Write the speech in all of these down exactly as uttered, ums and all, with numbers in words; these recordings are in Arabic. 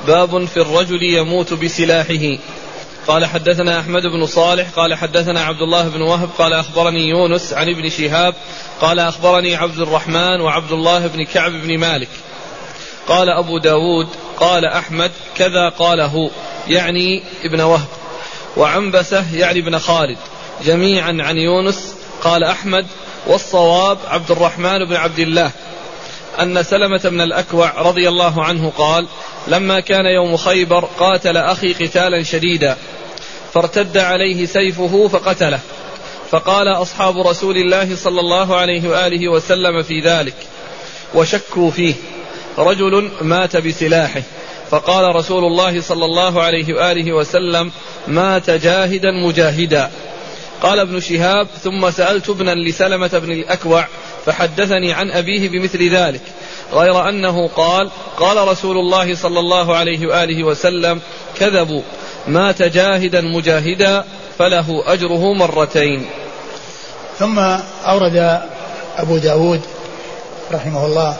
باب في الرجل يموت بسلاحه. قال حدثنا أحمد بن صالح قال حدثنا عبد الله بن وهب قال أخبرني يونس عن ابن شهاب قال أخبرني عبد الرحمن وعبد الله بن كعب بن مالك. قال أبو داود قال أحمد كذا قاله يعني ابن وهب، وعنبسة يعني ابن خالد، جميعا عن يونس. قال أحمد والصواب عبد الرحمن بن عبد الله أن سلمة بن الأكوع رضي الله عنه قال لما كان يوم خيبر قاتل أخي قتالا شديدا فارتد عليه سيفه فقتله، فقال أصحاب رسول الله صلى الله عليه وآله وسلم في ذلك وشكوا فيه: رجل مات بسلاحه، فقال رسول الله صلى الله عليه وآله وسلم: مات جاهدا مجاهدا. قال ابن شهاب: ثم سألت ابنا لسلمة بن الأكوع فحدثني عن أبيه بمثل ذلك، غير أنه قال: قال رسول الله صلى الله عليه وآله وسلم: كذبوا، مات جاهدا مجاهدا فله أجره مرتين. ثم أورد أبو داود رحمه الله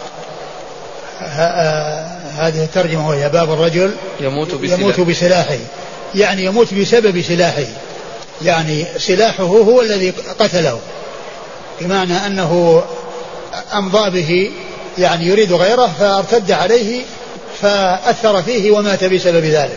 هذه الترجمة، وهي باب الرجل يموت بسلاحه, يموت بسلاحه يعني يموت بسبب سلاحه، يعني سلاحه هو الذي قتله، بمعنى أنه أمضى به، يعني يريد غيره فارتد عليه فأثر فيه ومات بسبب ذلك.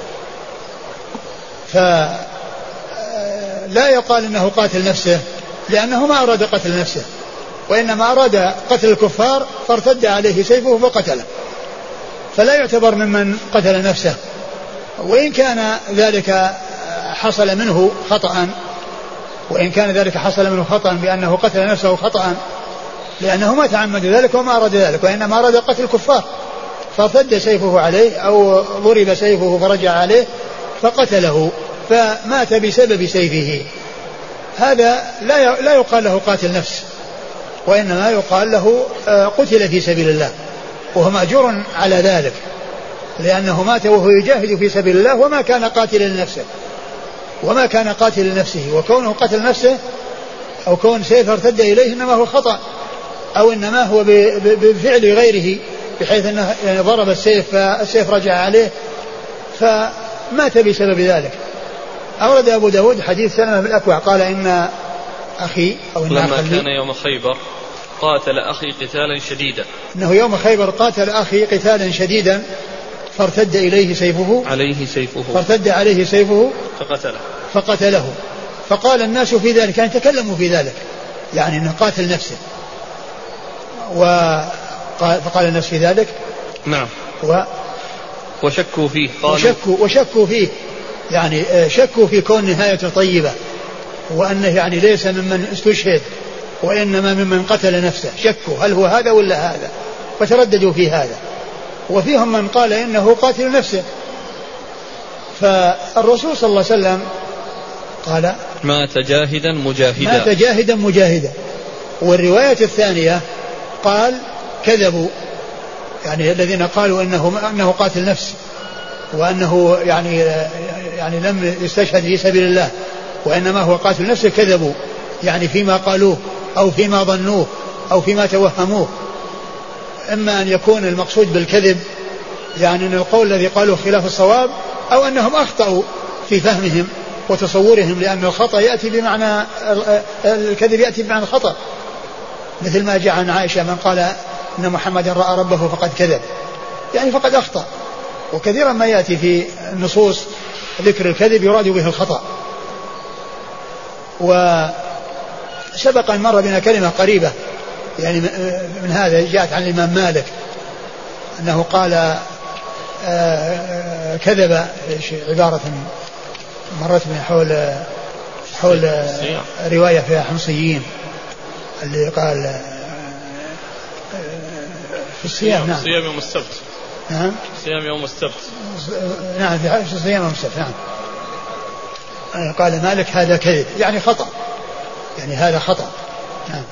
فلا يقال أنه قاتل نفسه، لأنه ما أراد قتل نفسه، وإنما أراد قتل الكفار فارتد عليه سيفه فقتله، فلا يعتبر ممن قتل نفسه، وإن كان ذلك حصل منه خطأ وإن كان ذلك حصل منه خطأ بأنه قتل نفسه خطأ، لأنه ما تعمد ذلك وما أراد ذلك، وإنما أراد قتل الكفار فارتد سيفه عليه أو ضرب سيفه فرجع عليه فقتله فمات بسبب سيفه. هذا لا لا يقال له قاتل نفس، وإنما يقال له قتل في سبيل الله، وهو مأجور على ذلك، لأنه مات وهو يجاهد في سبيل الله وما كان قاتلا لنفسه وما كان قاتل لنفسه. وكونه قتل نفسه أو كون سيف ارتد إليه إنما هو خطأ، أو إنما هو بفعل غيره، بحيث أنه يعني ضرب السيف فالسيف رجع عليه فمات بسبب ذلك. أورد أبو داود حديث سلمة بن الأكوع قال إن أخي أو إن لما كان يوم خيبر قاتل أخي قتالا شديدا، إنه يوم خيبر قاتل أخي قتالا شديدا فارتد إليه سيفه عليه سيفه فارتد عليه سيفه فقتله فقتله فقال الناس في ذلك، يعني تكلموا في ذلك، يعني أنه قاتل نفسه، وقال فقال الناس في ذلك نعم و وشكوا فيه وشكوا, وشكوا فيه يعني شكوا في كون نهايته طيبة، وأنه يعني ليس ممن استشهد وإنما ممن قتل نفسه، شكوا هل هو هذا ولا هذا، فترددوا في هذا. وفيهم من قال إنه قاتل نفسه. فالرسول صلى الله عليه وسلم قال: مات جاهدا مجاهدا مات جاهدا مجاهدا. والرواية الثانية قال: كذبوا، يعني الذين قالوا إنه, إنه قاتل نفس وأنه يعني, يعني لم يستشهد في سبيل الله وإنما هو قاتل نفسه، كذبوا، يعني فيما قالوه أو فيما ظنوه أو فيما توهموه. إما أن يكون المقصود بالكذب يعني أن القول الذي قالوه خلاف الصواب، أو أنهم أخطأوا في فهمهم وتصورهم، لأن الخطأ يأتي بمعنى الكذب يأتي بمعنى الخطأ، مثل ما جاء عن عائشة: من قال إن محمدا رأى ربه فقد كذب، يعني فقد أخطأ. وكثيرا ما يأتي في النصوص ذكر الكذب يراد به الخطأ. وسبق أن مر بنا كلمة قريبة يعني من هذا جاءت عن الإمام مالك أنه قال كذب، عبارة مرت من حول حول رواية فيها حمصيين اللي قال في الصيام. نعم، صيام يوم السبت. نعم، صيام يوم السبت. نعم، في صيام يوم السبت. نعم. قال مالك هذا كذب، يعني خطأ، يعني هذا خطأ. نعم.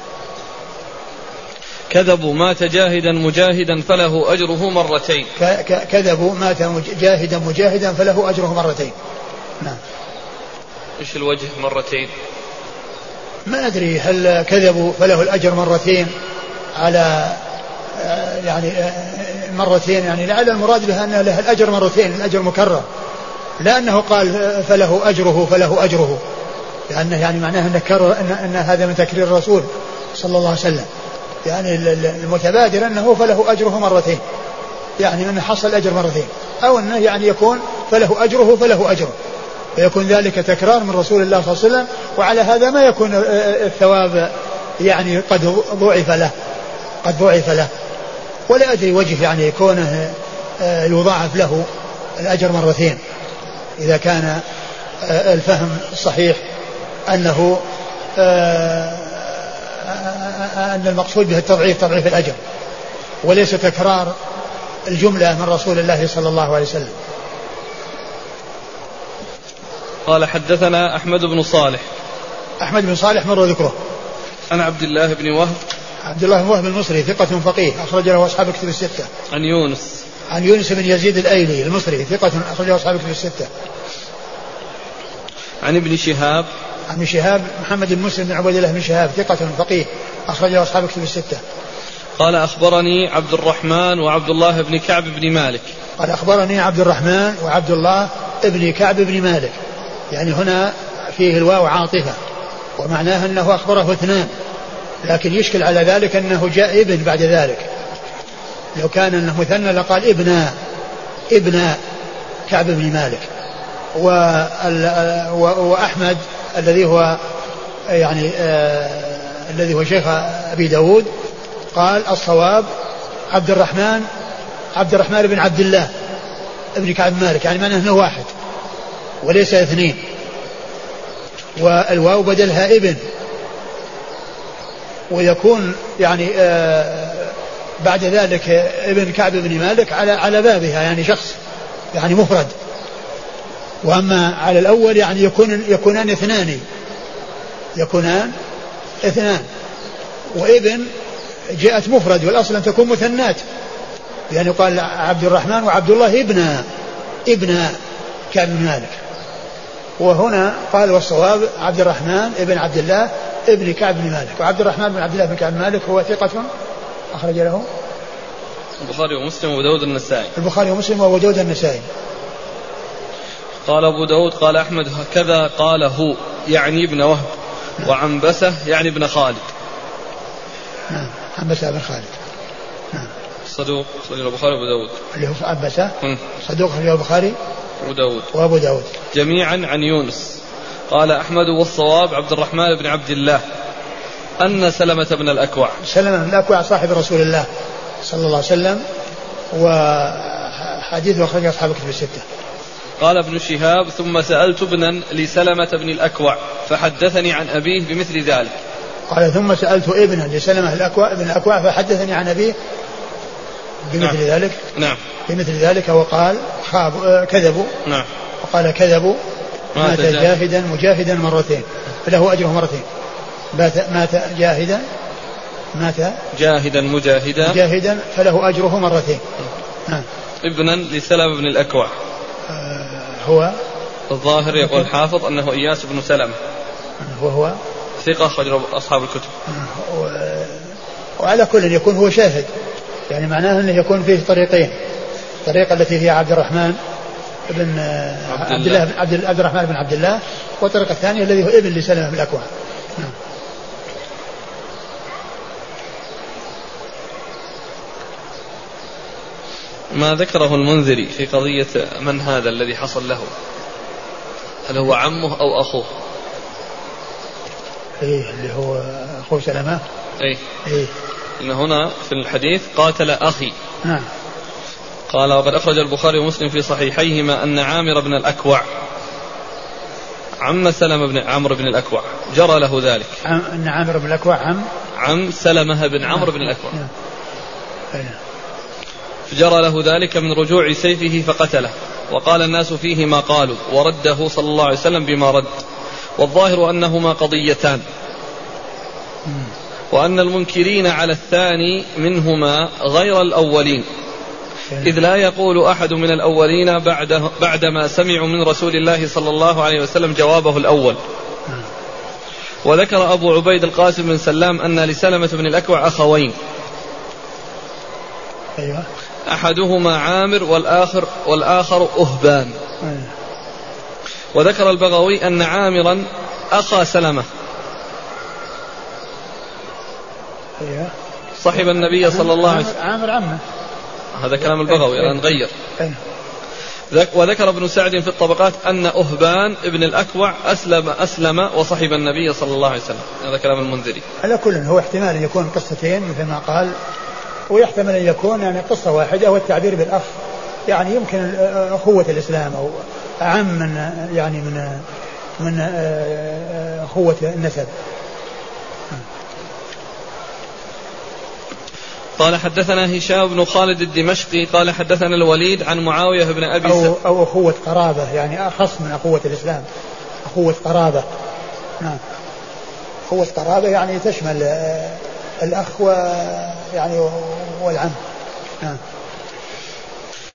كذبوا مات جاهدا مجاهدا فله أجره مرتين. كذبوا مات جاهدا مجاهدا فله أجره مرتين. نعم. إيش الوجه مرتين؟ ما أدري هل كذبوا فله الأجر مرتين على يعني مرتين يعني لعل المراد بها أن له الأجر مرتين، الأجر مكرر، لا أنه قال فله أجره فله أجره، لأنه يعني معناه أن, أن, أن هذا من تكرير الرسول صلى الله عليه وسلم، يعني المتبادر أنه فله أجره مرتين، يعني أنه حصل أجر مرتين، أو أنه يعني يكون فله أجره فله أجره، فيكون ذلك تكرار من رسول الله صلى الله عليه وسلم، وعلى هذا ما يكون الثواب يعني قد ضعف له قد ضعف له ولا أدري وجه يعني كونه يضاعف له الأجر مرتين، إذا كان الفهم الصحيح أنه أن المقصود به التضعيف تضعيف الأجر وليس تكرار الجملة من رسول الله صلى الله عليه وسلم. قال حدثنا أحمد بن صالح. أحمد بن صالح مر ذكره. عن عبد الله بن وهب. عبد الله بن وهب المصري ثقة فقيه أخرج له أصحاب كتب الستة. عن يونس. عن يونس بن يزيد الأيلي المصري ثقة أخرج له أصحاب كتب الستة. عن ابن شهاب. عن ابن شهاب محمد بن مسلم بن عبد الله بن شهاب ثقة فقيه أخرج له أصحاب كتب الستة. قال أخبرني عبد الرحمن وعبد الله بن كعب بن مالك. قال أخبرني عبد الرحمن وعبد الله بن كعب بن مالك، يعني هنا فيه الواو عاطفة ومعناها أنه أخبره اثنان، لكن يشكل على ذلك أنه جاء ابن بعد ذلك، لو كان أنه مثنى لقال ابن ابن كعب بن مالك. وأحمد الذي هو يعني آه الذي هو شيخ أبي داود قال الصواب عبد الرحمن عبد الرحمن بن عبد الله ابن كعب بن مالك، يعني معناه أنه واحد وليس اثنين، والواو بدلها ابن، ويكون يعني آه بعد ذلك ابن كعب بن مالك على على بابها يعني شخص يعني مفرد، وأما على الأول يعني يكون يكونان اثنان يكونان اثنان وابن جاءت مفرد والأصل أن تكون مثنات، يعني قال عبد الرحمن وعبد الله ابن ابن كعب بن مالك، وهنا قال والصواب عبد الرحمن ابن عبد الله ابن كعب بن مالك. وعبد الرحمن بن عبد الله بن كعب بن مالك هو ثقة أخرج له البخاري ومسلم وأبو داود النسائي. البخاري ومسلم وأبو داود النسائي. قال أبو داود قال أحمد هكذا قال هو يعني ابن وهب، وعنبسة يعني ابن خالد. نعم عنبسة بن خالد. نعم صدوق أخرجه البخاري وأبو داود. اللي هو عنبسة صدوق أخرجه البخاري وأبو داود وأبو داود جميعا عن يونس. قال أحمد والصواب عبد الرحمن بن عبد الله أن سلمة بن الأكوع. سلمة بن الأكوع صاحب رسول الله صلى الله عليه وسلم، وحديثه أخرجه أصحاب الكتب الستة. قال ابن شهاب ثم سألت ابنا لسلمة بن الأكوع فحدثني عن أبيه بمثل ذلك. قال ثم سألت ابنا لسلمة الأكوع ابن الأكوع فحدثني عن أبيه بمثل نعم. ذلك نعم بمثل ذلك وقال خاب كذبوا نعم. وقال كذبوا مات جاهدا مجاهدا مرتين فله أجره مرتين، مات جاهدا مات جاهدا مجاهدا مجاهدا فله أجره مرتين. نعم. ابنا لسلمة بن الأكوع آه هو الظاهر يقول الحافظ أنه إياس بن سلمة وهو ثقة أخرج أصحاب الكتب. آه وعلى كل يكون هو شاهد، يعني معناه أنه يكون فيه طريقين، الطريقة التي هي عبد الرحمن بن عبد, عبد الله بن عبد, عبد الرحمن بن عبد الله، والطريقة الثانية الذي هو ابن لسلمة بن الأكوع. نعم. ما ذكره المنذري في قضية من هذا الذي حصل له، هل هو عمه أو أخوه؟ إيه اللي هو أخوه سلمة. إيه. إيه. إن هنا في الحديث قاتل أخي. نعم. قال وقد أخرج البخاري ومسلم في صحيحيهما أن عامر بن الأكوع عم سلمة بن عمرو بن الأكوع جرى له ذلك. عم أن عامر بن الأكوع عم عم سلمة بن عمرو بن الأكوع. نعم. نعم. فجرى له ذلك من رجوع سيفه فقتله، وقال الناس فيه ما قالوا ورده صلى الله عليه وسلم بما رد، والظاهر أنهما قضيتان، وأن المنكرين على الثاني منهما غير الأولين، إذ لا يقول أحد من الأولين بعد بعدما سمعوا من رسول الله صلى الله عليه وسلم جوابه الأول. وذكر أبو عبيد القاسم بن سلام أن لسلمة بن الأكوع أخوين. أيوة. أحدهما عامر والآخر, والآخر أهبان. وذكر البغوي أن عامرا أخا سلمة صحب النبي صلى الله عليه وسلم. عامر عمه. هذا كلام البغوي الآن نغير. وذكر ابن سعد في الطبقات أن أهبان ابن الأكوع أسلم أسلم وصحب النبي صلى الله عليه وسلم. هذا كلام المنذري. على كل هو احتمال أن يكون قصتين مثل ما قال، ويحتمل أن يكون يعني قصة واحدة والتعبير بالأخ يعني يمكن أخوة الإسلام أو أعم من يعني من من أخوة النسب. قال حدثنا هشام بن خالد الدمشقي قال حدثنا الوليد عن معاوية بن أبي أو, أو أخوة قرابة يعني أخص من أخوة الإسلام، أخوة قرابة. نعم أخوة قرابة يعني تشمل الأخ يعني والعم. نعم.